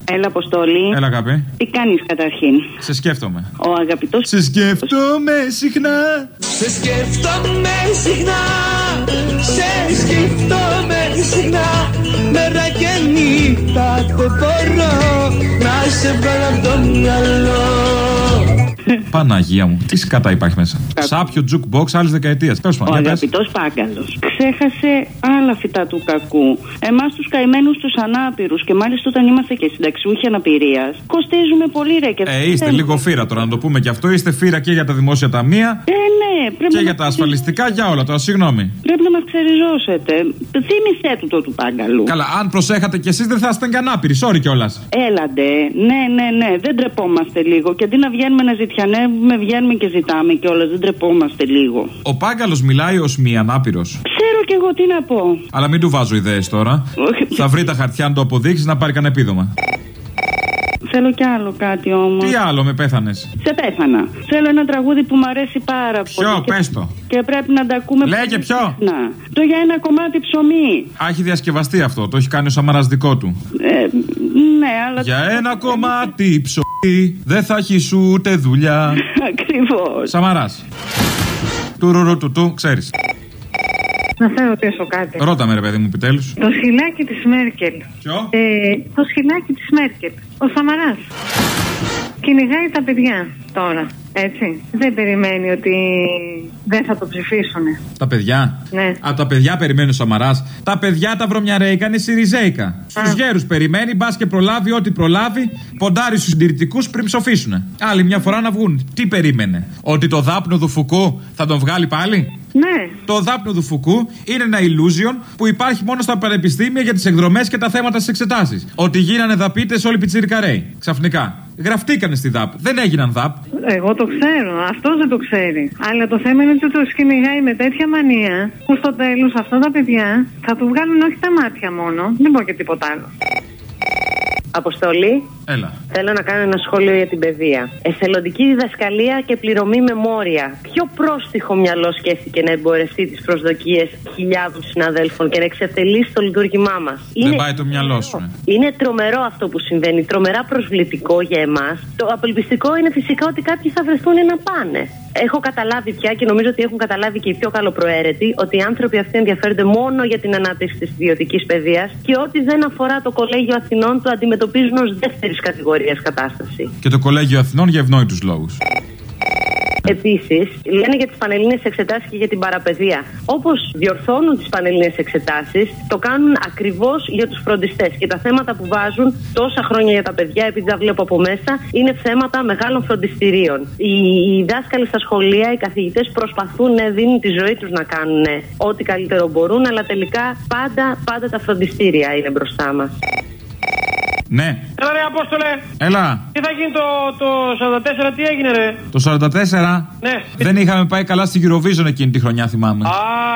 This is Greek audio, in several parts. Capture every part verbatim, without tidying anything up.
Έλα, Αποστόλη. Έλα, αγάπη. Τι κάνεις καταρχήν? Σε σκέφτομαι. Ο αγαπητός. Σε σκέφτομαι συχνά. Σε σκέφτομαι συχνά. Σε σκέφτομαι συχνά. Μέρα και νύχτα δεν μπορώ να σε βγάλω από το μυαλό. Παναγία μου, τι σκατά υπάρχει μέσα. Σάπιο jukebox άλλη δεκαετία. Ο αγαπητός Πάγκαλος ξέχασε άλλα φυτά του κακού. Εμάς τους καημένους τους ανάπηρους, και μάλιστα όταν είμαστε και συνταξιούχοι αναπηρίας, κοστίζουμε πολύ, ρε. Και ε, είστε λίγο φύρα τώρα, να το πούμε και αυτό. Είστε φύρα και για τα δημόσια ταμεία. Ε, ναι, πρέπει και να για τα ασφαλιστικά, για όλα τώρα, συγγνώμη. Πρέπει να μας ξεριζώσετε. Θύμισέ του το του Πάγκαλου. Καλά, αν προσέχατε κι εσείς δεν θα ήσασταν καν άπειροι, sorry κιόλας. Έλαντε, ναι, ναι, ναι, δεν τρεπόμαστε λίγο. Και αντί να βγαίνουμε να ζητιανεύουμε, βγαίνουμε και ζητάμε κιόλας. Δεν τρεπόμαστε λίγο. Ο Πάγκαλος μιλάει ως μη ανάπηρος. Ξέρω κι εγώ τι να πω. Αλλά μην του βάζω ιδέες τώρα. Θα βρει τα χαρτιά να το αποδείξει να πάρει κανένα επίδομα. Θέλω κι άλλο κάτι όμως. Τι άλλο, με πέθανες? Σε πέθανα. Θέλω ένα τραγούδι που μου αρέσει πάρα πολύ. Ποιο, πες το. Και πρέπει να τα ακούμε. Λέγε ποιο. Να. Το για ένα κομμάτι ψωμί. Α, έχει διασκευαστεί αυτό. Το έχει κάνει ο Σαμαράς δικό του. Ε, ναι, αλλά. Για ένα κομμάτι ψωμί δεν θα έχεις ούτε δουλειά. Ακριβώς. Σαμαράς. Του ρουρου του του, ξέρεις. Να σε ρωτήσω κάτι. Ρώτα με, ρε παιδί μου, επιτέλους. Το σχοινάκι της Μέρκελ. Ποιο? Ε, το σχοινάκι της Μέρκελ. Ο Σαμαράς κυνηγάει τα παιδιά τώρα. Έτσι. Δεν περιμένει ότι δεν θα το ψηφίσουνε. Τα παιδιά. Ναι. Α, τα παιδιά περιμένει ο Σαμαράς. Τα παιδιά τα βρωμιαρέικα είναι σιριζέικα. Στους γέρους περιμένει, μπας και προλάβει ό,τι προλάβει. Ποντάρει στους συντηρητικούς πριν ψοφήσουνε. Άλλη μια φορά να βγουν. Τι περίμενε? Ότι το δάπνο του Φουκού θα τον βγάλει πάλι? Ναι. Το δάπνο του Φουκού είναι ένα illusion που υπάρχει μόνο στα πανεπιστήμια για τις εκδρομές και τα θέματα στις εξετάσεις. Ότι γίνανε δαπίτες όλοι πιτσιρικαρέοι. Ξαφνικά. Γραφτήκανε στη ΔΑΠ. Δεν έγιναν ΔΑΠ. Εγώ το ξέρω. Αυτός δεν το ξέρει. Αλλά το θέμα είναι ότι το κυνηγάει με τέτοια μανία που στο τέλος αυτά τα παιδιά θα του βγάλουν όχι τα μάτια μόνο. Δεν πω και τίποτα άλλο. Αποστολή. Έλα. Θέλω να κάνω ένα σχόλιο για την παιδεία. Εθελοντική διδασκαλία και πληρωμή με μόρια. Ποιο πρόστιχο μυαλό σκέφτηκε να εμπορευτεί τις προσδοκίες χιλιάδων συναδέλφων και να εξευτελίσει το λειτουργήμά μας? Δεν είναι... πάει το μυαλό σου. Ε. Είναι τρομερό αυτό που συμβαίνει. Τρομερά προσβλητικό για εμάς. Το απελπιστικό είναι φυσικά ότι κάποιοι θα βρεθούν να πάνε. Έχω καταλάβει πια και νομίζω ότι έχουν καταλάβει και οι πιο καλοπροαίρετοι ότι οι άνθρωποι αυτοί ενδιαφέρονται μόνο για την ανάπτυξη της ιδιωτικής παιδείας και ό,τι δεν αφορά το Κολέγιο Αθηνών το αντιμετωπίζουν ως δεύτερης κατηγορίας κατάσταση. Και το Κολέγιο Αθηνών για ευνόητους λόγους. Επίσης, λένε για τις πανελλήνιες εξετάσεις και για την παραπαιδεία. Όπως διορθώνουν τις πανελλήνιες εξετάσεις, το κάνουν ακριβώς για τους φροντιστές. Και τα θέματα που βάζουν τόσα χρόνια για τα παιδιά, επειδή τα βλέπω από μέσα, είναι θέματα μεγάλων φροντιστηρίων. Οι, οι δάσκαλοι στα σχολεία, οι καθηγητές προσπαθούν να δίνουν τη ζωή τους να κάνουν ό,τι καλύτερο μπορούν, αλλά τελικά πάντα, πάντα τα φροντιστήρια είναι μπροστά μας. Ναι. Έλα ρε Απόστολε. Έλα. Τι θα γίνει το, το σαράντα τέσσερα, τι έγινε ρε? Το σαράντα τέσσερα. Ναι. Δεν είχαμε πάει καλά στη Eurovision εκείνη τη χρονιά, θυμάμαι. Α.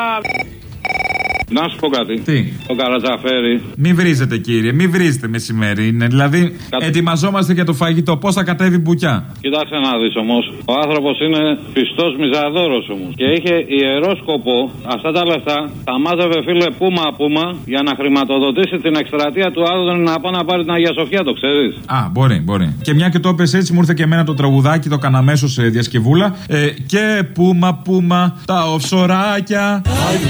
Να σου πω κάτι. Τι? Το Καρατζαφέρι. Μη βρίζετε, κύριε, μη βρίζετε μεσημέρι. Είναι, δηλαδή, Κατ... ετοιμαζόμαστε για το φαγητό. Πώς θα κατέβει μπουκιά. Κοιτάξτε να δεις όμως. Ο άνθρωπος είναι πιστός μιζαδόρος όμως. Και είχε ιερό σκοπό αυτά τα λεφτά τα μάζευε, φίλε, πούμα πούμα για να χρηματοδοτήσει την εκστρατεία του άλλου να πάει να πάρει την Αγία Σοφιά, το ξέρεις. Α, μπορεί, μπορεί. Και μια και το έπες έτσι, μου ήρθε και εμένα το τραγουδάκι, το καναμέσο σε διασκευούλα. Ε, και πούμα πούμα τα οφσοράκια.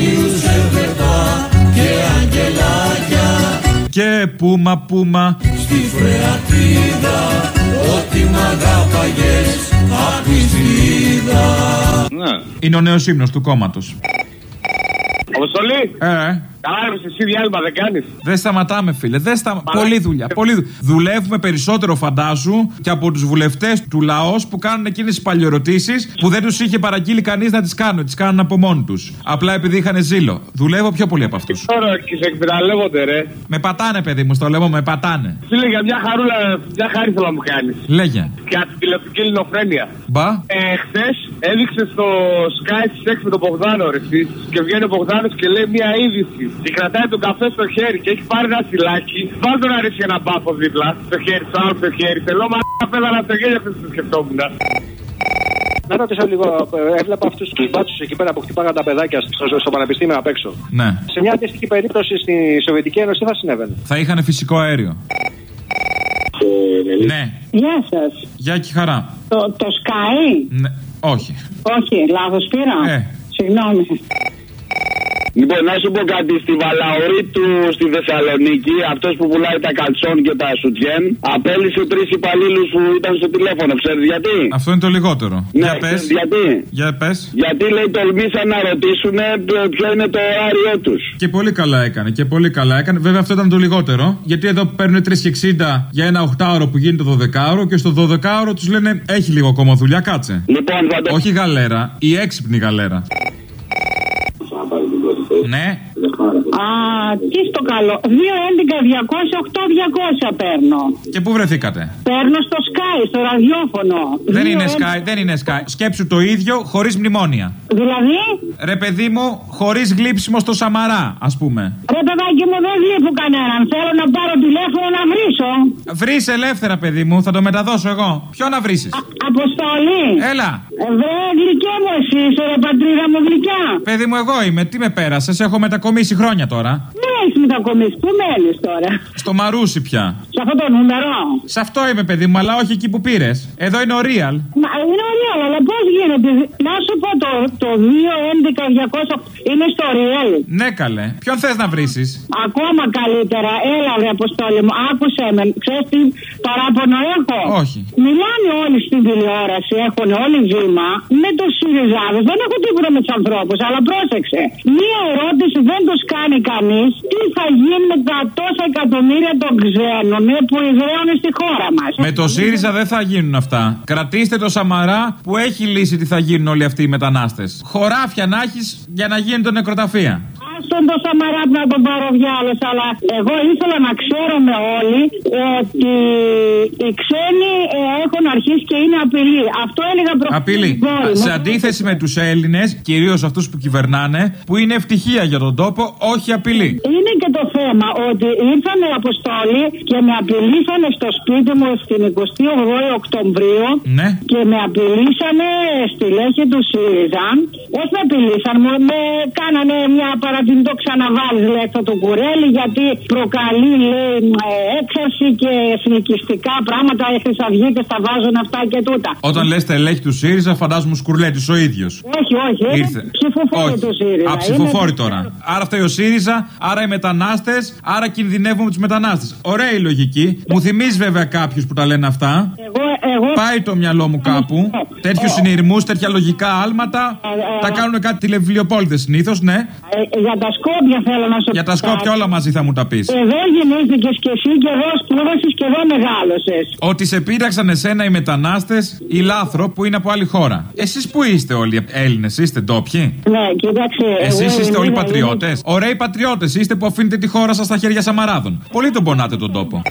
Και αγγελάκια και πούμα πούμα στη φρεατίδα ότι μ' αγάπαγες απιστίδα. Ναι. Είναι ο νέος ύμνος του κόμματος. Αποστολή. Ε, Καλά, ρε, εσύ διάλειμμα δεν κάνεις? δεν σταματάμε, φίλε. Δεν σταμα... Πολλή δουλειά. Πολλή δουλειά. Δουλεύουμε περισσότερο, φαντάζου, και από τους βουλευτές του λαός που κάνουν εκείνες τις παλιορωτήσεις που δεν τους είχε παραγγείλει κανείς να τις κάνουν. Τις κάνουν από μόνοι τους. Απλά επειδή είχαν ζήλο. Δουλεύω πιο πολύ από αυτούς. Τώρα και σε εκμεταλλεύονται, ρε. Με πατάνε, παιδί μου, στο λέμε, με πατάνε. Φίλε, για μια χαρούλα, μια χάρη θέλω να μου κάνεις. Λέγε. Για την τηλεοπτική ελληνοφρένεια. Μπα. Ε, χθες έδειξε στο Sky στις έξι με τον Μπογδάνο, ρε, και βγαίνει ο Μπογδάνος και λέει μια είδηση. Και κρατάει τον καφέ στο χέρι και έχει πάρει ένα σιλάκι. Βάλτε να ρίξει ένα μπάφο δίπλα στο χέρι, στο άλλο στο χέρι. Θέλω μα πέδανα στο χέρι, αυτό το σκεφτόμουν. Να ρωτήσω λίγο, έβλεπα αυτούς τους μπάτσους εκεί πέρα που χτυπάγαν τα παιδάκια στο, στο πανεπιστήμιο απ' έξω. Ναι. Σε μια αντίστοιχη περίπτωση στη Σοβιετική Ένωση τι θα συνέβαινε? Θα είχαν φυσικό αέριο. Ναι. Γεια σας. Γεια και χαρά. Το, το Sky. Ναι. Όχι. Όχι, λάθος πήρα. Ε. Συγγνώμη. Λοιπόν, να σου πω κάτι. Στη Βαλαωρή του στη Θεσσαλονίκη, αυτός που πουλάει τα καλτσόν και τα σουτιέν, απέλυσε τρεις υπαλλήλους που ήταν στο τηλέφωνο. Ξέρεις γιατί? Αυτό είναι το λιγότερο. Ναι, Για πες. Γιατί? Για πες. Γιατί λέει τολμήσαν να ρωτήσουν ποιο είναι το ωράριό τους. Και πολύ καλά έκανε. Και πολύ καλά έκανε. Βέβαια αυτό ήταν το λιγότερο. Γιατί εδώ παίρνουν τρεις και εξήντα για ένα οχτάωρο που γίνεται το δωδεκάωρο και στο δωδεκάωρο τους λένε έχει λίγο ακόμα δουλειά, κάτσε. Λοιπόν, θα το... Όχι γαλέρα, η έξυπνη γαλέρα. Ναι. Α, τι στο καλό. δύο έντεκα διακόσια οκτώ διακόσια παίρνω. Και πού βρεθήκατε? Παίρνω στο Sky, στο ραδιόφωνο. Δεν είναι Sky, δεν είναι Sky. Σκέψου το ίδιο χωρίς μνημόνια. Δηλαδή? Ρε παιδί μου, χωρίς γλύψιμο στο Σαμαρά, ας πούμε. Ρε παιδάκι μου, δεν γλύφω κανέναν. Θέλω να πάρω τηλέφωνο να βρίσω. Βρεις ελεύθερα, παιδί μου, θα το μεταδώσω εγώ. Ποιο να βρίσεις? Α, Αποστολή. Έλα. Ε, βρε, γλυκέ μου εσύ, είσαι ρε πατρίδα μου γλυκιά. Παιδί μου, εγώ είμαι. Τι με πέρασες, έχω μετακομίσει χρόνια τώρα. Ναι, έχεις μετακομίσει. Πού μένεις τώρα? Στο Μαρούσι πια. Σε αυτό το νούμερο. Σε αυτό είμαι, παιδί μου, αλλά όχι εκεί που πήρες. Εδώ είναι ο Real. Μα είναι ο Real, αλλά πώς γίνεται? Να σου πω το, το δύο έντεκα διακόσια είναι στο Real. Ναι, καλέ. Ποιον θες να βρίσεις? Ακόμα καλύτερα. Έλα, ρε Αποστόλη μου, άκουσε με. Ξέρεις τι παράπονο έχω? Όχι. Μιλάνε όλοι στην τηλεόραση, έχουν όλοι βήμα με τους Συριζάδες. Δεν έχω τίποτα με τους ανθρώπους, αλλά πρόσεξε. Μία ερώτηση δεν τους κάνει κανείς. Τι θα γίνει με τα τόσα εκατομμύρια των ξένων που ιδρύουν στη χώρα μας? Με το ΣΥΡΙΖΑ δεν θα γίνουν αυτά. Κρατήστε το Σαμαρά που έχει λύσει τι θα γίνουν όλοι αυτοί οι μετανάστες. Χωράφια να έχεις για να γίνει το νεκροταφεία. Στον το Σαμαρά να τον πάρω διάλος, αλλά εγώ ήθελα να ξέρουμε όλοι ότι οι ξένοι ε, έχουν αρχίσει και είναι απειλή. Αυτό έλεγα προ... Απειλή. Σε αντίθεση με τους Έλληνες, κυρίως αυτούς που κυβερνάνε, που είναι ευτυχία για τον τόπο, όχι απειλή. Είναι και το θέμα ότι ήρθαν οι Αποστόλοι και με απειλήσανε στο σπίτι μου στην εικοστή όγδοη Οκτωβρίου. Ναι. Και με απειλήσανε στη λέχη του ΣΥΡΙΖΑ. Όχι με απειλήσαν, μου με κάνανε μια παρατηρήση. Το ξαναβάλει, λέει, αυτό το κουρέλι, γιατί προκαλεί, λέει, έξαρση και εθνικιστικά πράγματα. Οι χρυσαυγίτες τα βάζουν αυτά και τούτα. Όταν λες τελέχη του ΣΥΡΙΖΑ, φαντάζομαι Σκουρλέτης ο ίδιος. Όχι, όχι. Ήρθε. Ψηφοφόροι του ΣΥΡΙΖΑ. Α, ψηφοφόροι είναι... τώρα. Άρα φταίει ο ΣΥΡΙΖΑ, άρα οι μετανάστες, άρα κινδυνεύουμε με τους μετανάστες. Ωραία η λογική. Μου θυμίζει βέβαια κάποιους που τα λένε αυτά. Εγώ, εγώ... Πάει το μυαλό μου κάπου. Τέτοιους συνειρμούς, τέτοια λογικά άλματα. Τα κάνουν κάτι τηλεβιβλιοπόλητες συνήθως, ναι. Για τα Σκόπια θέλω να σου πω. Για τα Σκόπια όλα μαζί θα μου τα πεις. Εδώ γεννήθηκες και εσύ και εδώ σπούδασες και εδώ μεγάλωσες. Ότι σε πείραξαν εσένα οι μετανάστες, η Λάθρο που είναι από άλλη χώρα. Εσείς που είστε όλοι Έλληνες, είστε ντόπιοι? Ναι, κοίταξε. Εσείς είστε όλοι πατριώτες. Ωραίοι πατριώτες είστε που αφήνετε τη χώρα σας στα χέρια Σαμαράδων. Πολύ τον πονάτε τον τόπο.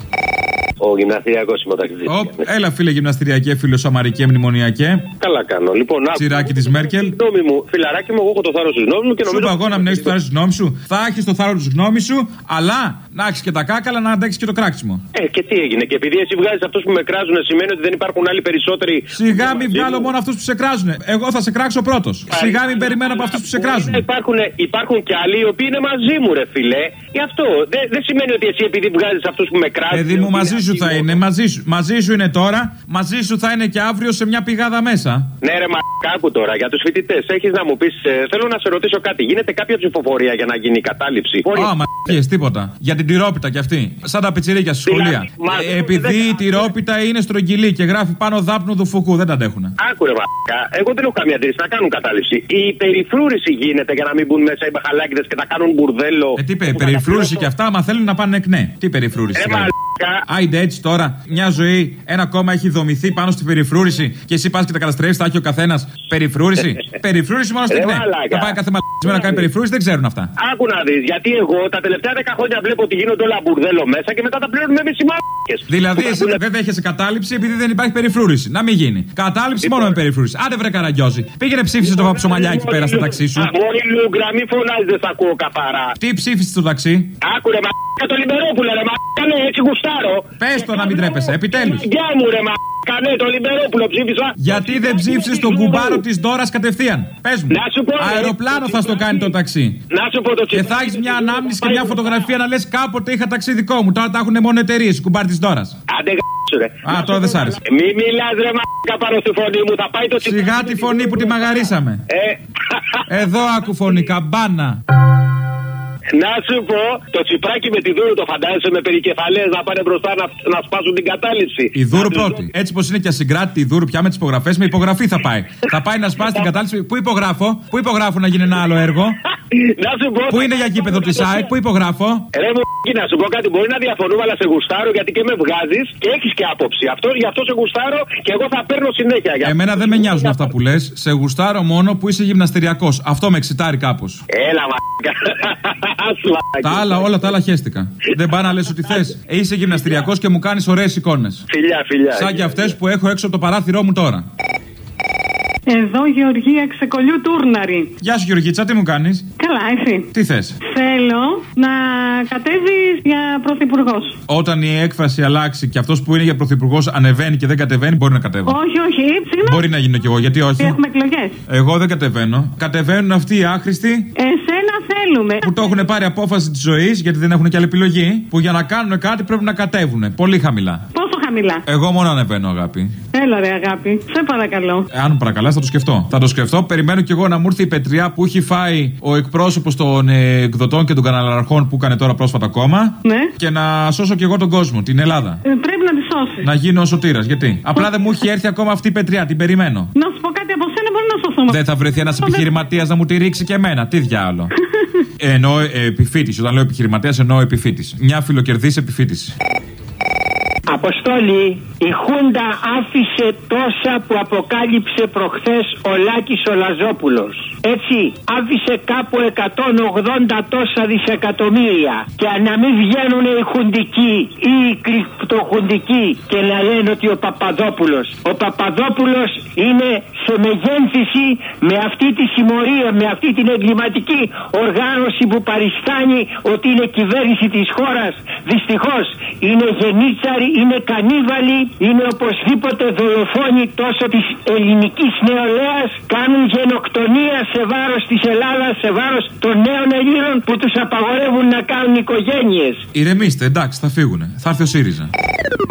Ο γυμναστηριακός συμμεταξιστής. Έλα, φίλε γυμναστηριακέ, φίλο Σαμαρικέ, μνημονιακέ. Καλά κάνω. Λοιπόν, τσιράκι τη Μέρκελ. Γνώμη μου, φιλαράκι μου, εγώ έχω το θάρρος της γνώμης μου και νομίζω. Σου είπα εγώ να μην έχεις το θάρρος της γνώμης σου. Θα έχεις το θάρρος της γνώμης σου, αλλά να έχεις και τα κάκαλα να αντέξεις και το κράξιμο. Ε, και τι έγινε? Και επειδή εσύ βγάζεις αυτούς που με κράζουν, σημαίνει ότι δεν υπάρχουν άλλοι περισσότεροι. Σιγά μην βγάλω μόνο αυτούς που σε κράζουν. Εγώ θα σε κράξω πρώτος. Σιγά μην περιμένω από αυτούς που σε κράζουν. Υπάρχουν, υπάρχουν και άλλοι οι οποίοι είναι μαζί μου, ρε φιλέ. Γι' αυτό δεν δε σημαίνει ότι εσύ επειδή βγάζεις αυτούς που με κράζουν. Παιδί μου, μαζί σου θα είναι, μαζί σου. Μαζί σου είναι τώρα, μαζί σου θα είναι και αύριο σε μια πηγάδα μέσα. Ναι, ρε μα κάπου τώρα για τους φοιτητές. Έχεις να μου πεις, ε, θέλω να σε ρωτήσω κάτι. Γίνεται κάποια ψηφοφορία για να γίνει η κατάληψη? Α, μα τίποτα. Για την τυρόπιτα κι αυτή. Σαν τα πιτσιρίκια στη σχολεία. Ε, επειδή η τυρόπιτα είναι στρογγυλή και γράφει πάνω δάπνο του φουκού, δεν τα αντέχουν. Άκουρε μα. Εγώ δεν έχω καμία αντίρρηση να κάνουν κατάληψη. Η περιφρούρηση γίνεται για να μην μπουν μέσα οι μπαχαλάκιδες και να κάνουν μπουρδέλο. Ε, τι πε, περιφρούρηση και αυτά, άμα θέλουν να πάνε εκνέ. Τι περιφρούρηση? Ε, άιντε έτσι τώρα, μια ζωή, ένα κόμμα έχει δομηθεί πάνω στην περιφρούρηση και εσύ πας και τα καταστρέφεις, θα έχει ο καθένας περιφρούρηση. Περιφρούρηση μόνο στην ΚΝΕ. Θα πάει κάθε μαλακισμένο να κάνει περιφρούρηση, δεν ξέρουν αυτά. Άκου να δεις, γιατί εγώ τα τελευταία δέκα χρόνια βλέπω ότι γίνονται όλα μπουρδέλο μέσα και μετά τα πληρώνουμε εμείς οι μαλακίες. Δηλαδή εσύ δεν δέχεσαι κατάληψη επειδή δεν υπάρχει περιφρούρηση. Να μην γίνει. Κατάληψη μόνο με περιφρούρηση. Άντε βρε Καραγκιόζη. Πήγαινε ψήφισε το βαψομαλιά εκεί πέρα στο ταξί σου. Μόλι Λούγκρα, μη φωνάζεις, δεν σ' ακούω καθαρά. Τι ψήφισε στο ταξί? Άκουρε μα το Λιμπερόπουλο, ρε μα ναι, έτσι γουστάρω. Πες το να μην τρέπεσαι, επιτέλους. Γεια μου ρε μα κανέ, το Λιμπερόπουλο ψήφισα. Γιατί δεν ψήφισες τον κουμπάρο της Δώρας κατευθείαν? Πες μου. Αεροπλάνο θα στο κάνει το ταξί. Να σου πω το και θα έχεις μια ανάμνηση και μια φωτογραφία να λες κάποτε είχα ταξί δικό μου. Τώρα τα έχουν μόνο εταιρείες, κουμπάρ της Δώρας. Άντε Α, τώρα δεν σ' άρεσε. Μη μιλάς ρε μαλάκα πάνω στη φωνή μου, θα πάει το τσιπράκι. Σιγά τη φωνή που τη μαγαρίσαμε. Ε. Εδώ άκου φωνή, καμπάνα. Να σου πω, το τσιπράκι με τη Δούρου το φαντάζεσαι με περικεφαλές να πάνε μπροστά να, να σπάσουν την κατάληψη. Η Δούρου πρώτη. Έτσι πως είναι και ασυγκράτητη η Δούρου πια με τις υπογραφές, με υπογραφή θα πάει. Θα πάει να σπάσει την κατάληψη. Πού υπογράφω, πού υπογράφω να γίνει ένα άλλο έργο. Να σου πω. Πού είναι για γήπεδο τη ΑΕΚ, πού υπογράφω. Ρε μου, να σου πω κάτι, μπορεί να διαφωνούμε, αλλά σε γουστάρω γιατί και με βγάζεις και έχεις και άποψη. Αυτό, γι' αυτό σε γουστάρω και εγώ θα παίρνω συνέχεια. Για... Εμένα δεν με νοιάζουν αυτά που λες. Σε γουστάρω μόνο που είσαι γυμναστηριακός. Αυτό με εξητάρει κάπως. Έλα, μα. Τα άλλα, όλα τα άλλα χέστηκα. Δεν πάει να λες ότι θες. Είσαι γυμναστηριακός και μου κάνεις ωραίες εικόνες. Φιλιά, φιλιά. Σαν και αυτές που έχω έξω από το παράθυρό μου τώρα. Εδώ Γεωργία Ξεκολιού Τούρναρη. Γεια σου Γεωργίτσα, τι μου κάνεις? Καλά, εσύ? Τι θες? Θέλω να κατέβεις για πρωθυπουργός. Όταν η έκφραση αλλάξει και αυτός που είναι για πρωθυπουργός ανεβαίνει και δεν κατεβαίνει, μπορεί να κατέβω. Όχι, όχι, σήμερα. Μπορεί να γίνω κι εγώ, γιατί όχι. Έχουμε εκλογές. Εγώ δεν κατεβαίνω. Κατεβαίνουν αυτοί οι άχρηστοι. Εσένα θέλουμε. Που το έχουν πάρει απόφαση της ζωής, γιατί δεν έχουν και άλλη επιλογή. Που για να κάνουν κάτι πρέπει να κατέβουν. Πολύ χαμηλά. Πόσο χαμηλά? Εγώ μόνο ανεβαίνω, αγάπη. Έλα ρε αγάπη, σε παρακαλώ. Αν μου παρακαλάς θα το σκεφτώ. Θα το σκεφτώ. Περιμένω κι εγώ να μου έρθει η πετριά που έχει φάει ο εκπρόσωπος των ε, εκδοτών και των καναλαρχών που έκανε τώρα πρόσφατα κόμμα. Ναι. Και να σώσω κι εγώ τον κόσμο, την Ελλάδα. Ε, πρέπει να τη σώσεις. Να γίνω ο σωτήρας. Γιατί? Απλά δεν μου έχει έρθει ακόμα αυτή η πετριά, την περιμένω. Να σου πω κάτι, από σένα μπορεί να σωθούμε. Δεν θα βρεθεί ένας επιχειρηματίας να μου τη ρίξει και εμένα. Τι διάολο. Εννοώ ε, επιφύτηση. Όταν λέω επιχειρηματίας εννοώ επιφύτηση. Μια φιλοκερδής επιφύτηση. Αποστόλη, η Χούντα άφησε τόσα που αποκάλυψε προχθές ο Λάκης ο Λαζόπουλος. Έτσι, άφησε κάπου εκατόν ογδόντα τόσα δισεκατομμύρια. Και να μην βγαίνουν οι χουντικοί ή οι κρυπτοχουντικοί και να λένε ότι ο Παπαδόπουλος. Ο Παπαδόπουλος είναι σε μεγένθηση με αυτή τη συμμορία, με αυτή την εγκληματική οργάνωση που παριστάνει ότι είναι κυβέρνηση της χώρας. Δυστυχώς είναι γενίτσαροι, είναι κανίβαλοι, είναι οπωσδήποτε δολοφόνοι τόσο της ελληνικής νεολαίας, κάνουν γενοκτονία σε βάρος της Ελλάδας, σε βάρος των νέων Ελλήνων που τους απαγορεύουν να κάνουν οικογένειες. Ηρεμήστε, εντάξει, θα φύγουνε. Θα έρθει ο ΣΥΡΙΖΑ.